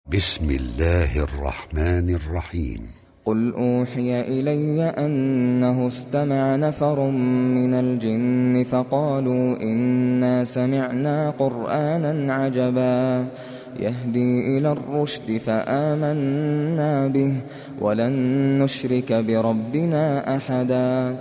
بسم الله الرحمن الرحيم. قل أوحي إلي أنه استمع نفر من الجن فقالوا إنا سمعنا قرآنا عجبا يهدي إلى الرشد فآمنا به ولن نشرك بربنا أحدا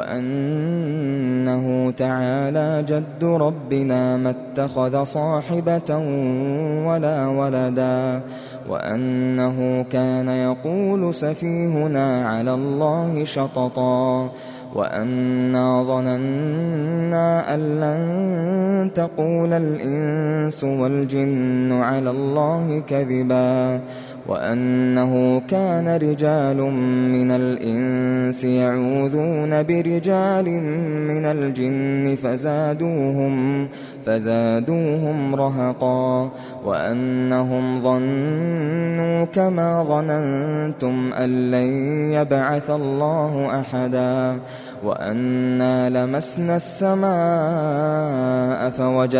وأنه تعالى جد ربنا ما اتخذ صاحبة ولا ولدا وأنه كان يقول سفيهنا على الله شططا وأنا ظننا أن لن تقول الإنس والجن على الله كذبا وأنه كان رجال من الإنس يعوذون برجال من الجن فزادوهم رهقا وأنهم ظنوا كما ظننتم أن لن يبعث الله أحدا وأنا لمسنا السماء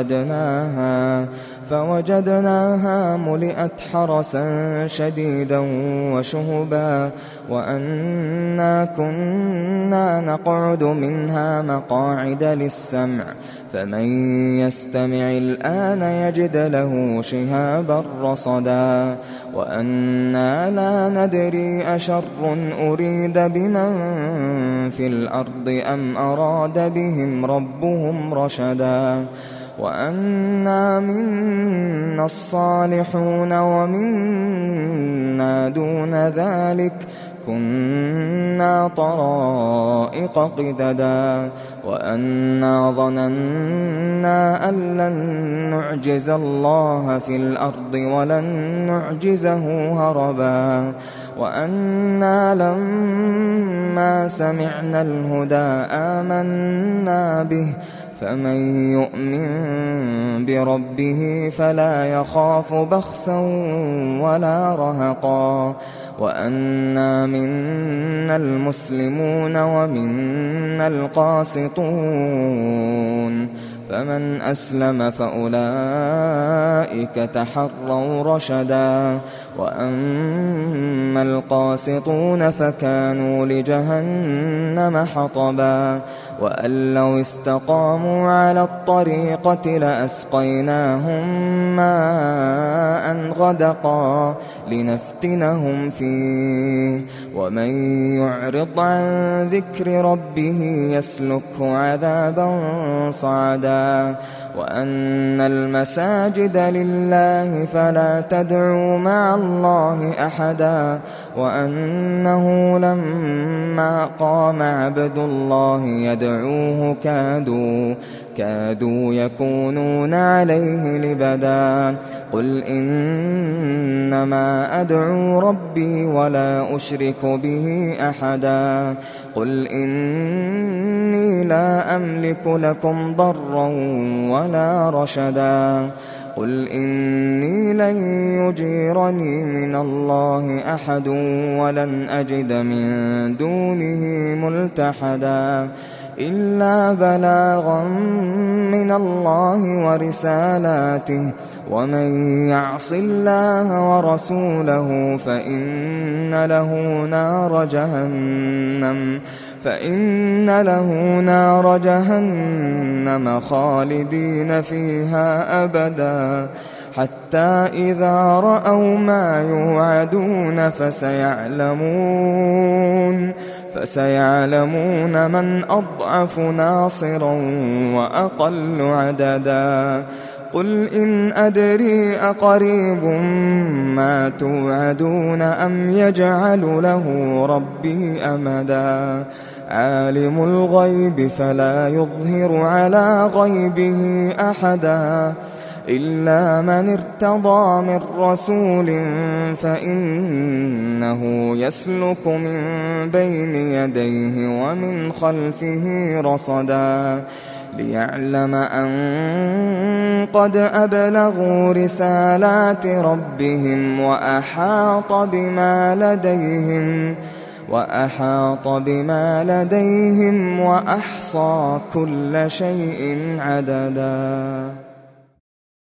فوجدناها ملئت حرسا شديدا وشهبا وأنا كنا نقعد منها مقاعد للسمع فمن يستمع الآن يجد له شهابا رصدا وأنا لا ندري أشر أريد بمن في الأرض أم أراد بهم ربهم رشدا وأنا منا الصالحون ومنا دون ذلك كنا طرائق قددا وأنا ظننا أن لن نعجز الله في الأرض ولن نعجزه هربا وأنا لما سمعنا الهدى آمنا به فمن يؤمن بربه فلا يخاف بخسا ولا رهقا وأنا منا المسلمون ومنا القاسطون فمن أسلم فأولئك تحروا رشدا وأما القاسطون فكانوا لجهنم حطبا وأن لو استقاموا على الطريقة لأسقيناهم ماء غدقا لنفتنهم فيه ومن يعرض عن ذكر ربه يسلكه عذابا صعدا وأن المساجد لله فلا تدعوا مع الله أحدا وأنه لما قام عبد الله يدعوه كادوا يكونون عليه لبدا قل إنما أدعو ربي ولا أشرك به أحدا قل إني لا أملك لكم ضرا ولا رشدا قل إني لن يجيرني من الله أحد ولن أجد من دونه ملتحدا إلا بلاغا من الله ورسالاته ومن يعص الله ورسوله فإن له نار جهنم خالدين فيها أبدا حتى إذا رأوا ما يوعدون فسيعلمون من أضعف ناصرا وأقل عددا قل إن أدري أقريب ما توعدون أم يجعل له ربي أمدا عالم الغيب فلا يظهر على غيبه أحدا إلا من ارتضى من رسول فإنه يسلك من بين يديه ومن خلفه رصدا ليعلم أن قد أبلغوا رسالات ربهم وأحاط بما لديهم وأحصى كل شيء عددا.